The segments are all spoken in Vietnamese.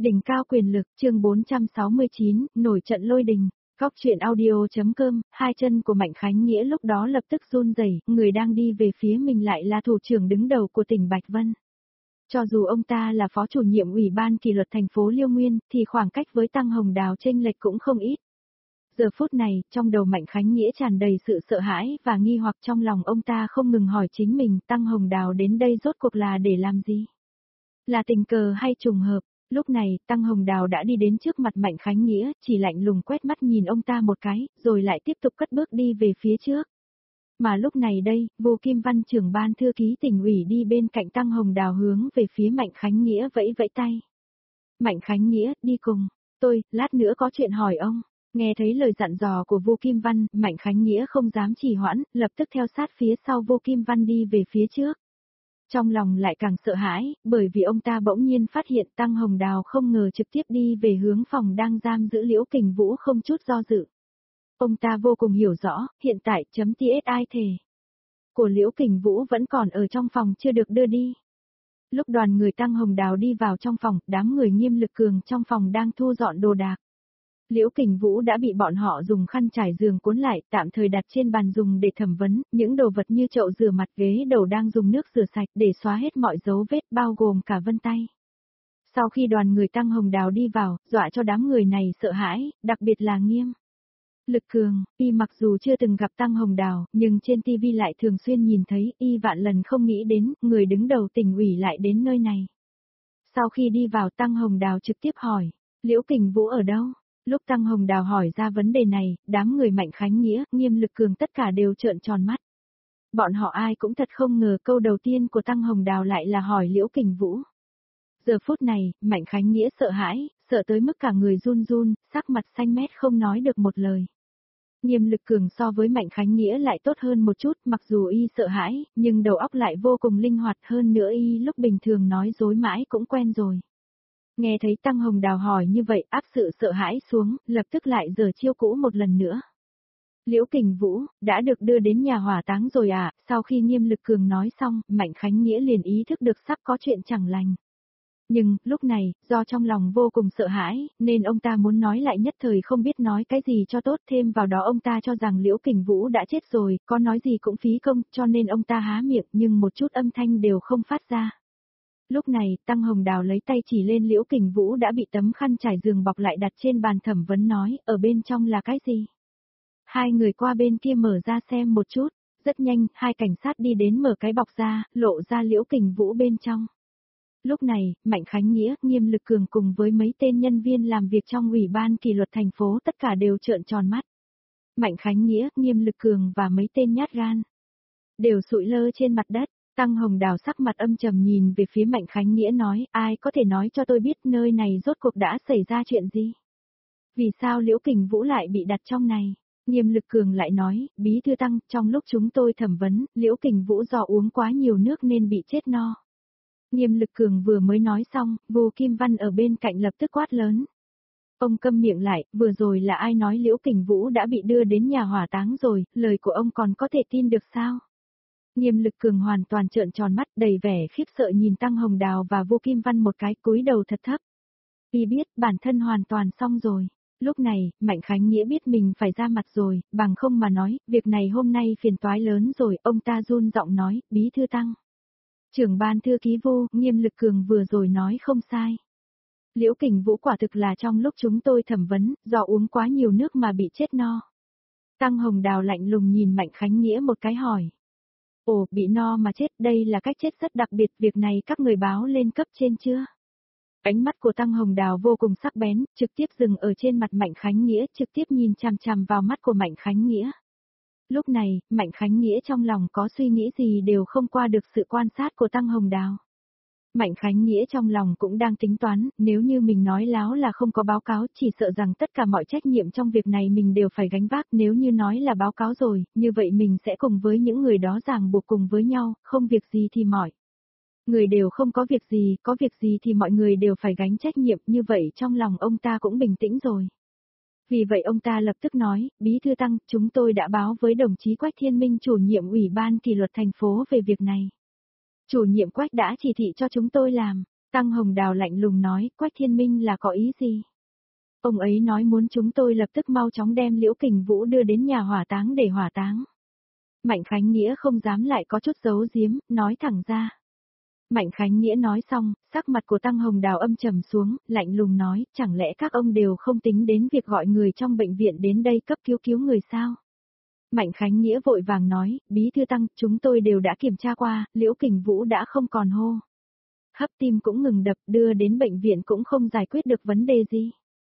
Đỉnh cao quyền lực, chương 469, nổi trận lôi đình. Góc truyện audio.com, hai chân của Mạnh Khánh Nghĩa lúc đó lập tức run rẩy, người đang đi về phía mình lại là thủ trưởng đứng đầu của tỉnh Bạch Vân. Cho dù ông ta là phó chủ nhiệm ủy ban kỷ luật thành phố Liêu Nguyên, thì khoảng cách với Tăng Hồng Đào chênh lệch cũng không ít. Giờ phút này, trong đầu Mạnh Khánh Nghĩa tràn đầy sự sợ hãi và nghi hoặc, trong lòng ông ta không ngừng hỏi chính mình, Tăng Hồng Đào đến đây rốt cuộc là để làm gì? Là tình cờ hay trùng hợp? Lúc này, Tăng Hồng Đào đã đi đến trước mặt Mạnh Khánh Nghĩa, chỉ lạnh lùng quét mắt nhìn ông ta một cái, rồi lại tiếp tục cất bước đi về phía trước. Mà lúc này đây, Vô Kim Văn trưởng ban thư ký tỉnh ủy đi bên cạnh Tăng Hồng Đào hướng về phía Mạnh Khánh Nghĩa vẫy vẫy tay. Mạnh Khánh Nghĩa, đi cùng, tôi, lát nữa có chuyện hỏi ông. Nghe thấy lời dặn dò của Vô Kim Văn, Mạnh Khánh Nghĩa không dám trì hoãn, lập tức theo sát phía sau Vô Kim Văn đi về phía trước. Trong lòng lại càng sợ hãi, bởi vì ông ta bỗng nhiên phát hiện Tăng Hồng Đào không ngờ trực tiếp đi về hướng phòng đang giam giữ Liễu Kình Vũ không chút do dự. Ông ta vô cùng hiểu rõ, hiện tại .tsi thề của Liễu Kình Vũ vẫn còn ở trong phòng chưa được đưa đi. Lúc đoàn người Tăng Hồng Đào đi vào trong phòng, đám người Nghiêm Lực Cường trong phòng đang thu dọn đồ đạc. Liễu Kình Vũ đã bị bọn họ dùng khăn trải giường cuốn lại, tạm thời đặt trên bàn dùng để thẩm vấn, những đồ vật như chậu rửa mặt, ghế đầu đang dùng nước rửa sạch để xóa hết mọi dấu vết, bao gồm cả vân tay. Sau khi đoàn người Tăng Hồng Đào đi vào, dọa cho đám người này sợ hãi, đặc biệt là Nghiêm Lực Cường, y mặc dù chưa từng gặp Tăng Hồng Đào, nhưng trên TV lại thường xuyên nhìn thấy, y vạn lần không nghĩ đến, người đứng đầu tỉnh ủy lại đến nơi này. Sau khi đi vào, Tăng Hồng Đào trực tiếp hỏi, Liễu Kình Vũ ở đâu? Lúc Tăng Hồng Đào hỏi ra vấn đề này, đám người Mạnh Khánh Nghĩa, Nghiêm Lực Cường tất cả đều trợn tròn mắt. Bọn họ ai cũng thật không ngờ câu đầu tiên của Tăng Hồng Đào lại là hỏi Liễu Kình Vũ. Giờ phút này, Mạnh Khánh Nghĩa sợ hãi, sợ tới mức cả người run run, sắc mặt xanh mét không nói được một lời. Nghiêm Lực Cường so với Mạnh Khánh Nghĩa lại tốt hơn một chút, mặc dù y sợ hãi, nhưng đầu óc lại vô cùng linh hoạt, hơn nữa y lúc bình thường nói dối mãi cũng quen rồi. Nghe thấy Tăng Hồng Đào hỏi như vậy, áp sự sợ hãi xuống, lập tức lại giở chiêu cũ một lần nữa. Liễu Kình Vũ, đã được đưa đến nhà hỏa táng rồi à? Sau khi Nghiêm Lực Cường nói xong, Mạnh Khánh Nghĩa liền ý thức được sắp có chuyện chẳng lành. Nhưng, lúc này, do trong lòng vô cùng sợ hãi, nên ông ta muốn nói lại nhất thời không biết nói cái gì cho tốt, thêm vào đó ông ta cho rằng Liễu Kình Vũ đã chết rồi, có nói gì cũng phí công, cho nên ông ta há miệng nhưng một chút âm thanh đều không phát ra. Lúc này, Tăng Hồng Đào lấy tay chỉ lên Liễu Kình Vũ đã bị tấm khăn trải giường bọc lại đặt trên bàn thẩm vấn nói, ở bên trong là cái gì? Hai người qua bên kia mở ra xem một chút, rất nhanh, hai cảnh sát đi đến mở cái bọc ra, lộ ra Liễu Kình Vũ bên trong. Lúc này, Mạnh Khánh Nghĩa, Nghiêm Lực Cường cùng với mấy tên nhân viên làm việc trong ủy ban kỷ luật thành phố tất cả đều trợn tròn mắt. Mạnh Khánh Nghĩa, Nghiêm Lực Cường và mấy tên nhát gan đều sụi lơ trên mặt đất. Tăng Hồng Đào sắc mặt âm trầm nhìn về phía Mạnh Khánh Nghĩa nói, ai có thể nói cho tôi biết nơi này rốt cuộc đã xảy ra chuyện gì? Vì sao Liễu Kình Vũ lại bị đặt trong này? Nghiêm Lực Cường lại nói, Bí thư Tăng, trong lúc chúng tôi thẩm vấn, Liễu Kình Vũ do uống quá nhiều nước nên bị chết no. Nghiêm Lực Cường vừa mới nói xong, Vô Kim Văn ở bên cạnh lập tức quát lớn. Ông câm miệng lại, vừa rồi là ai nói Liễu Kình Vũ đã bị đưa đến nhà hỏa táng rồi, lời của ông còn có thể tin được sao? Nghiêm Lực Cường hoàn toàn trợn tròn mắt, đầy vẻ khiếp sợ nhìn Tăng Hồng Đào và Vô Kim Văn một cái, cúi đầu thật thấp. Y biết bản thân hoàn toàn xong rồi. Lúc này, Mạnh Khánh Nghĩa biết mình phải ra mặt rồi, bằng không mà nói, việc này hôm nay phiền toái lớn rồi, ông ta run giọng nói, Bí thư Tăng. Trưởng ban thư ký Vô, Nghiêm Lực Cường vừa rồi nói không sai. Liễu Kình Vũ quả thực là trong lúc chúng tôi thẩm vấn, do uống quá nhiều nước mà bị chết no. Tăng Hồng Đào lạnh lùng nhìn Mạnh Khánh Nghĩa một cái hỏi. Ồ, bị no mà chết, đây là cách chết rất đặc biệt, việc này các người báo lên cấp trên chưa? Ánh mắt của Tăng Hồng Đào vô cùng sắc bén, trực tiếp dừng ở trên mặt Mạnh Khánh Nghĩa, trực tiếp nhìn chằm chằm vào mắt của Mạnh Khánh Nghĩa. Lúc này, Mạnh Khánh Nghĩa trong lòng có suy nghĩ gì đều không qua được sự quan sát của Tăng Hồng Đào. Mạnh Khánh Nghĩa trong lòng cũng đang tính toán, nếu như mình nói láo là không có báo cáo, chỉ sợ rằng tất cả mọi trách nhiệm trong việc này mình đều phải gánh vác, nếu như nói là báo cáo rồi, như vậy mình sẽ cùng với những người đó ràng buộc cùng với nhau, không việc gì thì mọi người đều không có việc gì thì mọi người đều phải gánh trách nhiệm, như vậy trong lòng ông ta cũng bình tĩnh rồi. Vì vậy ông ta lập tức nói, Bí thư Tăng, chúng tôi đã báo với đồng chí Quách Thiên Minh chủ nhiệm ủy ban kỷ luật thành phố về việc này. Chủ nhiệm Quách đã chỉ thị cho chúng tôi làm. Tăng Hồng Đào lạnh lùng nói, Quách Thiên Minh là có ý gì? Ông ấy nói muốn chúng tôi lập tức mau chóng đem Liễu Kình Vũ đưa đến nhà hỏa táng để hỏa táng. Mạnh Khánh Nghĩa không dám lại có chút giấu giếm, nói thẳng ra. Mạnh Khánh Nghĩa nói xong, sắc mặt của Tăng Hồng Đào âm trầm xuống, lạnh lùng nói, chẳng lẽ các ông đều không tính đến việc gọi người trong bệnh viện đến đây cấp cứu người sao? Mạnh Khánh Nghĩa vội vàng nói, Bí thư Tăng, chúng tôi đều đã kiểm tra qua, Liễu Kình Vũ đã không còn hô hấp, tim cũng ngừng đập, đưa đến bệnh viện cũng không giải quyết được vấn đề gì.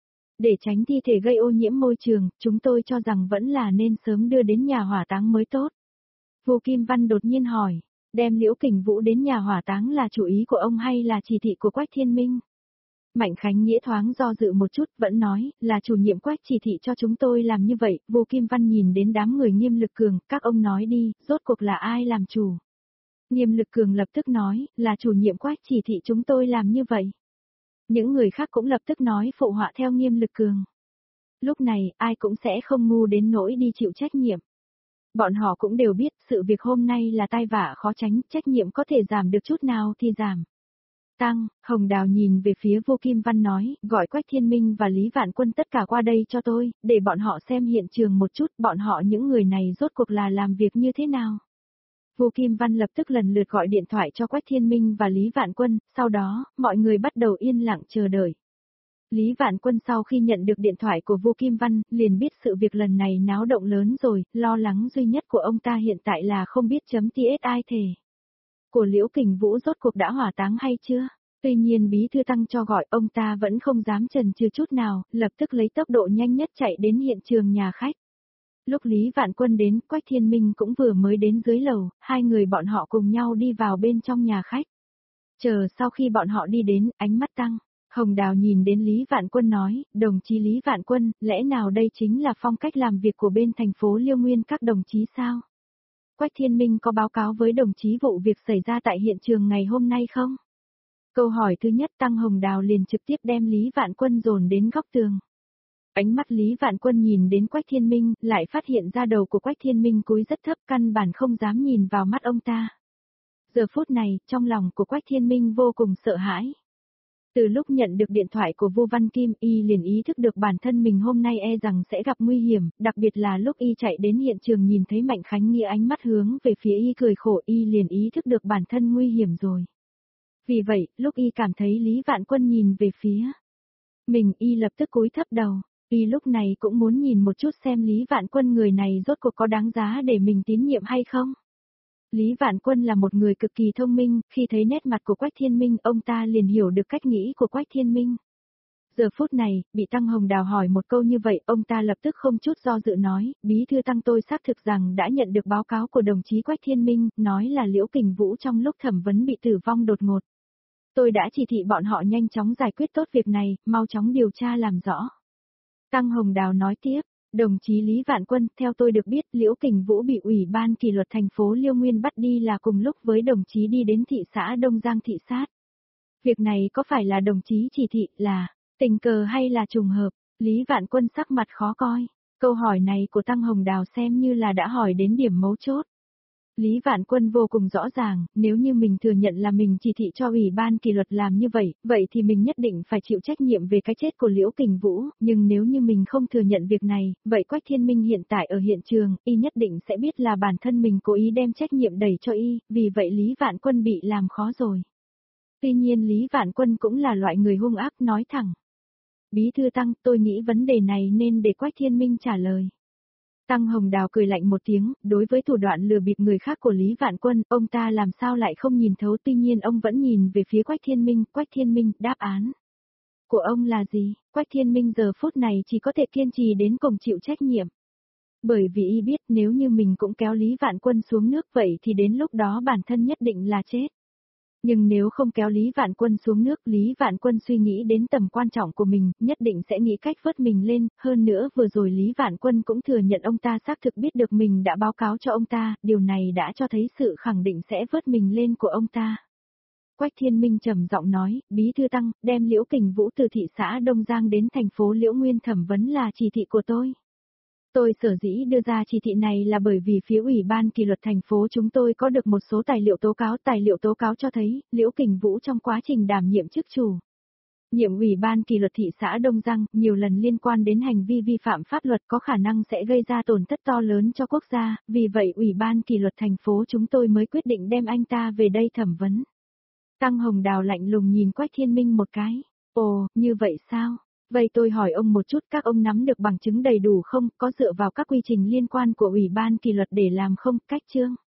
Để tránh thi thể gây ô nhiễm môi trường, chúng tôi cho rằng vẫn là nên sớm đưa đến nhà hỏa táng mới tốt. Vô Kim Văn đột nhiên hỏi, đem Liễu Kình Vũ đến nhà hỏa táng là chủ ý của ông hay là chỉ thị của Quách Thiên Minh? Mạnh Khánh Nghĩa thoáng do dự một chút, vẫn nói, là chủ nhiệm Quách chỉ thị cho chúng tôi làm như vậy. Vô Kim Văn nhìn đến đám người Nghiêm Lực Cường, các ông nói đi, rốt cuộc là ai làm chủ? Nghiêm Lực Cường lập tức nói, là chủ nhiệm Quách chỉ thị chúng tôi làm như vậy. Những người khác cũng lập tức nói phụ họa theo Nghiêm Lực Cường. Lúc này, ai cũng sẽ không ngu đến nỗi đi chịu trách nhiệm. Bọn họ cũng đều biết, sự việc hôm nay là tai vạ khó tránh, trách nhiệm có thể giảm được chút nào thì giảm. Tăng, Hồng Đào nhìn về phía Vô Kim Văn nói, gọi Quách Thiên Minh và Lý Vạn Quân tất cả qua đây cho tôi, để bọn họ xem hiện trường một chút, bọn họ những người này rốt cuộc là làm việc như thế nào. Vô Kim Văn lập tức lần lượt gọi điện thoại cho Quách Thiên Minh và Lý Vạn Quân, sau đó, mọi người bắt đầu yên lặng chờ đợi. Lý Vạn Quân sau khi nhận được điện thoại của Vô Kim Văn, liền biết sự việc lần này náo động lớn rồi, lo lắng duy nhất của ông ta hiện tại là không biết chấm TSI thể của Liễu Kình Vũ rốt cuộc đã hỏa táng hay chưa. Tuy nhiên Bí thư Tăng cho gọi, ông ta vẫn không dám chần chừ chút nào, lập tức lấy tốc độ nhanh nhất chạy đến hiện trường nhà khách. Lúc Lý Vạn Quân đến, Quách Thiên Minh cũng vừa mới đến dưới lầu, hai người bọn họ cùng nhau đi vào bên trong nhà khách. Chờ sau khi bọn họ đi đến, ánh mắt Tăng Hồng Đào nhìn đến Lý Vạn Quân nói, đồng chí Lý Vạn Quân, lẽ nào đây chính là phong cách làm việc của bên thành phố Liêu Nguyên các đồng chí sao? Quách Thiên Minh có báo cáo với đồng chí vụ việc xảy ra tại hiện trường ngày hôm nay không? Câu hỏi thứ nhất Tăng Hồng Đào liền trực tiếp đem Lý Vạn Quân dồn đến góc tường. Ánh mắt Lý Vạn Quân nhìn đến Quách Thiên Minh, lại phát hiện ra đầu của Quách Thiên Minh cúi rất thấp, căn bản không dám nhìn vào mắt ông ta. Giờ phút này, trong lòng của Quách Thiên Minh vô cùng sợ hãi. Từ lúc nhận được điện thoại của Vu Văn Kim, y liền ý thức được bản thân mình hôm nay e rằng sẽ gặp nguy hiểm, đặc biệt là lúc y chạy đến hiện trường nhìn thấy Mạnh Khánh Nghĩa ánh mắt hướng về phía y cười khổ, y liền ý thức được bản thân nguy hiểm rồi. Vì vậy, lúc y cảm thấy Lý Vạn Quân nhìn về phía mình, y lập tức cúi thấp đầu, y lúc này cũng muốn nhìn một chút xem Lý Vạn Quân người này rốt cuộc có đáng giá để mình tín nhiệm hay không. Lý Vạn Quân là một người cực kỳ thông minh, khi thấy nét mặt của Quách Thiên Minh, ông ta liền hiểu được cách nghĩ của Quách Thiên Minh. Giờ phút này, bị Tăng Hồng Đào hỏi một câu như vậy, ông ta lập tức không chút do dự nói, Bí thư Tăng tôi xác thực rằng đã nhận được báo cáo của đồng chí Quách Thiên Minh, nói là Liễu Kình Vũ trong lúc thẩm vấn bị tử vong đột ngột. Tôi đã chỉ thị bọn họ nhanh chóng giải quyết tốt việc này, mau chóng điều tra làm rõ. Tăng Hồng Đào nói tiếp. Đồng chí Lý Vạn Quân, theo tôi được biết, Liễu Kình Vũ bị Ủy ban kỷ luật thành phố Liêu Nguyên bắt đi là cùng lúc với đồng chí đi đến thị xã Đông Giang thị sát. Việc này có phải là đồng chí chỉ thị là tình cờ hay là trùng hợp? Lý Vạn Quân sắc mặt khó coi. Câu hỏi này của Tăng Hồng Đào xem như là đã hỏi đến điểm mấu chốt. Lý Vạn Quân vô cùng rõ ràng, nếu như mình thừa nhận là mình chỉ thị cho Ủy ban kỷ luật làm như vậy, vậy thì mình nhất định phải chịu trách nhiệm về cái chết của Liễu Kình Vũ, nhưng nếu như mình không thừa nhận việc này, vậy Quách Thiên Minh hiện tại ở hiện trường, y nhất định sẽ biết là bản thân mình cố ý đem trách nhiệm đẩy cho y, vì vậy Lý Vạn Quân bị làm khó rồi. Tuy nhiên Lý Vạn Quân cũng là loại người hung ác nói thẳng. Bí thư Tăng, tôi nghĩ vấn đề này nên để Quách Thiên Minh trả lời. Tăng Hồng Đào cười lạnh một tiếng, đối với thủ đoạn lừa bịp người khác của Lý Vạn Quân, ông ta làm sao lại không nhìn thấu, tuy nhiên ông vẫn nhìn về phía Quách Thiên Minh, đáp án của ông là gì? Quách Thiên Minh giờ phút này chỉ có thể kiên trì đến cùng chịu trách nhiệm. Bởi vì y biết nếu như mình cũng kéo Lý Vạn Quân xuống nước vậy thì đến lúc đó bản thân nhất định là chết. Nhưng nếu không kéo Lý Vạn Quân xuống nước, Lý Vạn Quân suy nghĩ đến tầm quan trọng của mình, nhất định sẽ nghĩ cách vớt mình lên, hơn nữa vừa rồi Lý Vạn Quân cũng thừa nhận ông ta xác thực biết được mình đã báo cáo cho ông ta, điều này đã cho thấy sự khẳng định sẽ vớt mình lên của ông ta. Quách Thiên Minh trầm giọng nói, Bí thư Tăng, đem Liễu Kình Vũ từ thị xã Đông Giang đến thành phố Liễu Nguyên thẩm vấn là chỉ thị của tôi. Tôi sở dĩ đưa ra chỉ thị này là bởi vì phía Ủy ban kỷ luật thành phố chúng tôi có được một số tài liệu tố cáo cho thấy, Liễu Kình Vũ trong quá trình đảm nhiệm chức chủ. Nhiệm Ủy ban kỷ luật thị xã Đông Giang nhiều lần liên quan đến hành vi vi phạm pháp luật có khả năng sẽ gây ra tổn thất to lớn cho quốc gia, vì vậy Ủy ban kỷ luật thành phố chúng tôi mới quyết định đem anh ta về đây thẩm vấn. Tăng Hồng Đào lạnh lùng nhìn Quách Thiên Minh một cái. Ồ, như vậy sao? Vậy tôi hỏi ông một chút, các ông nắm được bằng chứng đầy đủ không, có dựa vào các quy trình liên quan của Ủy ban kỷ luật để làm không, Cách Trương?